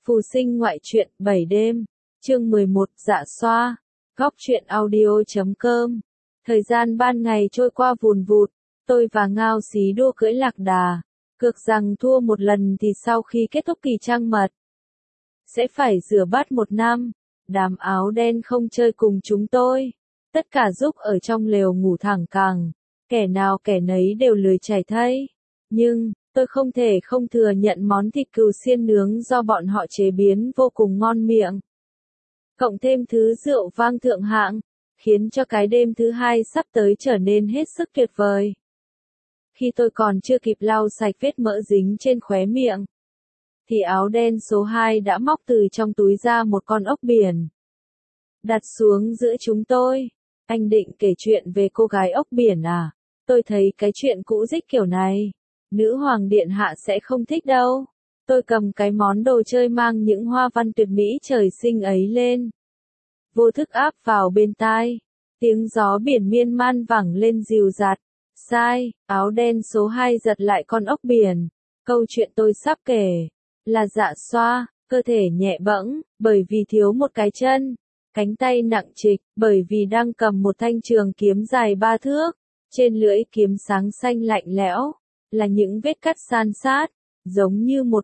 Phù sinh ngoại truyện 7 đêm, chương 11, dạ xoa, góc truyện audio.com. Thời gian ban ngày trôi qua vùn vụt, tôi và Ngao Xí đua cưỡi lạc đà, cược rằng thua một lần thì sau khi kết thúc kỳ trăng mật, sẽ phải rửa bát một năm. Đám áo đen không chơi cùng chúng tôi, tất cả giúp ở trong lều ngủ thẳng cẳng, kẻ nào kẻ nấy đều lười chảy thây. Nhưng, tôi không thể không thừa nhận món thịt cừu xiên nướng do bọn họ chế biến vô cùng ngon miệng. Cộng thêm thứ rượu vang thượng hạng, khiến cho cái đêm thứ hai sắp tới trở nên hết sức tuyệt vời. Khi tôi còn chưa kịp lau sạch vết mỡ dính trên khóe miệng, thì áo đen số 2 đã móc từ trong túi ra một con ốc biển. Đặt xuống giữa chúng tôi. Anh định kể chuyện về cô gái ốc biển à? Tôi thấy cái chuyện cũ rích kiểu này, nữ hoàng điện hạ sẽ không thích đâu. Tôi cầm cái món đồ chơi mang những hoa văn tuyệt mỹ trời sinh ấy lên, vô thức áp vào bên tai. Tiếng gió biển miên man vẳng lên dịu dạt. Sai, áo đen số 2 giật lại con ốc biển. Câu chuyện tôi sắp kể là dạ xoa, cơ thể nhẹ bẫng, bởi vì thiếu một cái chân. Cánh tay nặng trịch, bởi vì đang cầm một thanh trường kiếm dài 3 thước. Trên lưỡi kiếm sáng xanh lạnh lẽo, là những vết cắt san sát, giống như một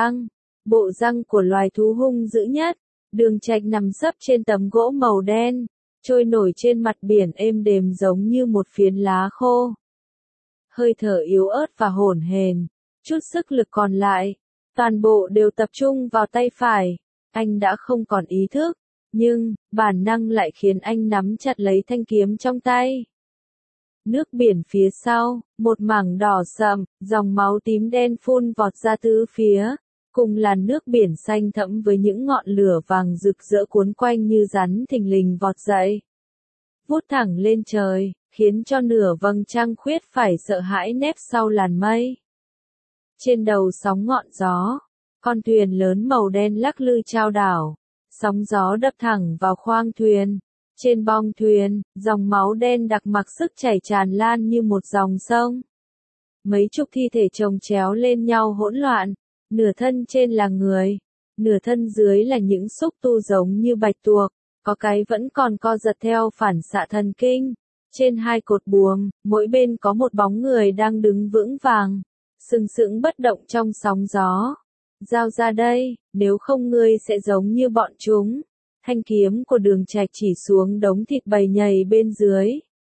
bộ răng của loài thú hung dữ nhất. Đường Trạch nằm sấp trên tấm gỗ màu đen, trôi nổi trên mặt biển êm đềm giống như một phiến lá khô. Hơi thở yếu ớt và hổn hển, chút sức lực còn lại, toàn bộ đều tập trung vào tay phải. Anh đã không còn ý thức, nhưng, bản năng lại khiến anh nắm chặt lấy thanh kiếm trong tay. Nước biển phía sau, một mảng đỏ sậm, dòng máu tím đen phun vọt ra tứ phía, cùng làn nước biển xanh thẫm với những ngọn lửa vàng rực rỡ cuốn quanh như rắn thình lình vọt dậy, vút thẳng lên trời, khiến cho nửa vầng trăng khuyết phải sợ hãi nép sau làn mây. Trên đầu sóng ngọn gió, con thuyền lớn màu đen lắc lư chao đảo, sóng gió đập thẳng vào khoang thuyền. Trên bong thuyền, dòng máu đen đặc mặc sức chảy tràn lan như một dòng sông. Mấy chục thi thể chồng chéo lên nhau hỗn loạn, nửa thân trên là người, nửa thân dưới là những xúc tu giống như bạch tuộc, có cái vẫn còn co giật theo phản xạ thần kinh. Trên hai cột buồm, mỗi bên có một bóng người đang đứng vững vàng, sừng sững bất động trong sóng gió. Giao ra đây, nếu không ngươi sẽ giống như bọn chúng. Thanh kiếm của Đường Trạch chỉ xuống đống thịt bầy nhầy bên dưới.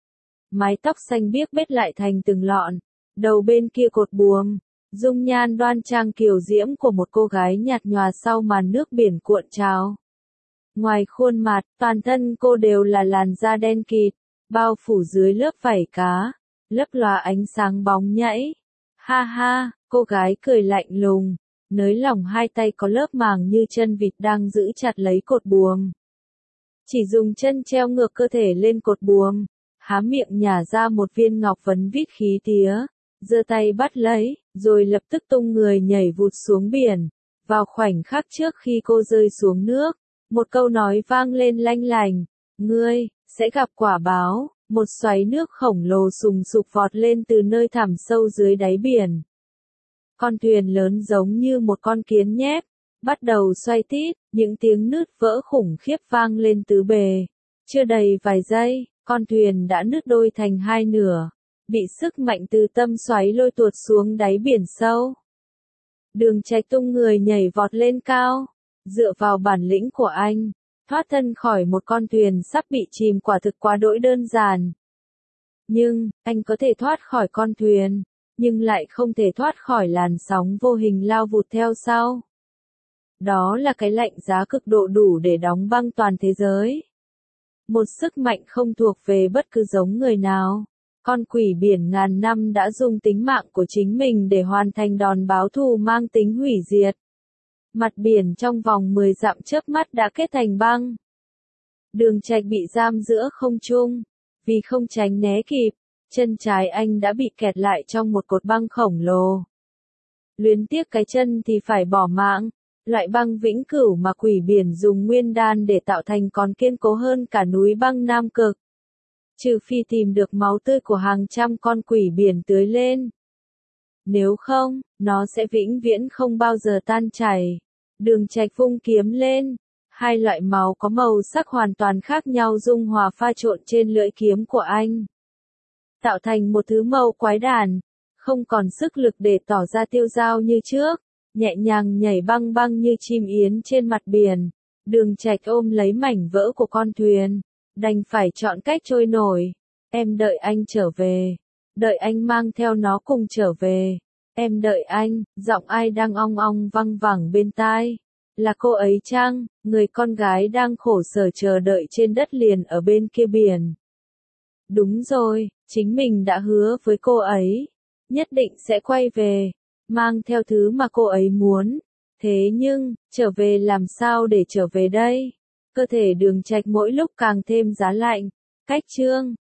Mái tóc xanh biếc bết lại thành từng lọn, đầu bên kia cột buồm, dung nhan đoan trang kiều diễm của một cô gái nhạt nhòa sau màn nước biển cuộn trào. Ngoài khuôn mặt, toàn thân cô đều là làn da đen kịt, bao phủ dưới lớp vảy cá, lấp lóa ánh sáng bóng nhảy. Ha ha, cô gái cười lạnh lùng, nới lỏng hai tay có lớp màng như chân vịt đang giữ chặt lấy cột buồm. Chỉ dùng chân treo ngược cơ thể lên cột buồm, há miệng nhả ra một viên ngọc vấn vít khí tía, giơ tay bắt lấy, rồi lập tức tung người nhảy vụt xuống biển. Vào khoảnh khắc trước khi cô rơi xuống nước, một câu nói vang lên lanh lành, ngươi sẽ gặp quả báo. Một xoáy nước khổng lồ sùng sục vọt lên từ nơi thẳm sâu dưới đáy biển. Con thuyền lớn giống như một con kiến nhép, bắt đầu xoay tít, những tiếng nứt vỡ khủng khiếp vang lên tứ bề. Chưa đầy vài giây, con thuyền đã nứt đôi thành hai nửa, bị sức mạnh từ tâm xoáy lôi tuột xuống đáy biển sâu. Đường Trạch tung người nhảy vọt lên cao, dựa vào bản lĩnh của anh, thoát thân khỏi một con thuyền sắp bị chìm quả thực quá đỗi đơn giản. Nhưng, anh có thể thoát khỏi con thuyền, nhưng lại không thể thoát khỏi làn sóng vô hình lao vụt theo sau. Đó là cái lạnh giá cực độ đủ để đóng băng toàn thế giới. Một sức mạnh không thuộc về bất cứ giống người nào. Con quỷ biển ngàn năm đã dùng tính mạng của chính mình để hoàn thành đòn báo thù mang tính hủy diệt. Mặt biển trong vòng 10 dặm chớp mắt đã kết thành băng. Đường Trạch bị giam giữa không trung, vì không tránh né kịp, chân trái anh đã bị kẹt lại trong một cột băng khổng lồ. Luyến tiếc cái chân thì phải bỏ mạng, loại băng vĩnh cửu mà quỷ biển dùng nguyên đan để tạo thành còn kiên cố hơn cả núi băng Nam Cực. Trừ phi tìm được máu tươi của hàng trăm con quỷ biển tưới lên. Nếu không, nó sẽ vĩnh viễn không bao giờ tan chảy. Đường Trạch vung kiếm lên. Hai loại máu có màu sắc hoàn toàn khác nhau dung hòa pha trộn trên lưỡi kiếm của anh. Tạo thành một thứ màu quái đản, không còn sức lực để tỏ ra tiêu dao như trước, nhẹ nhàng nhảy băng băng như chim yến trên mặt biển. Đường Trạch ôm lấy mảnh vỡ của con thuyền, đành phải chọn cách trôi nổi. Em đợi anh trở về, đợi anh mang theo nó cùng trở về. Em đợi anh, giọng ai đang ong ong văng vẳng bên tai. Là cô ấy chăng, người con gái đang khổ sở chờ đợi trên đất liền ở bên kia biển. Đúng rồi, chính mình đã hứa với cô ấy, nhất định sẽ quay về, mang theo thứ mà cô ấy muốn. Thế nhưng, trở về làm sao để trở về đây? Cơ thể Đường Trạch mỗi lúc càng thêm giá lạnh. Cách chương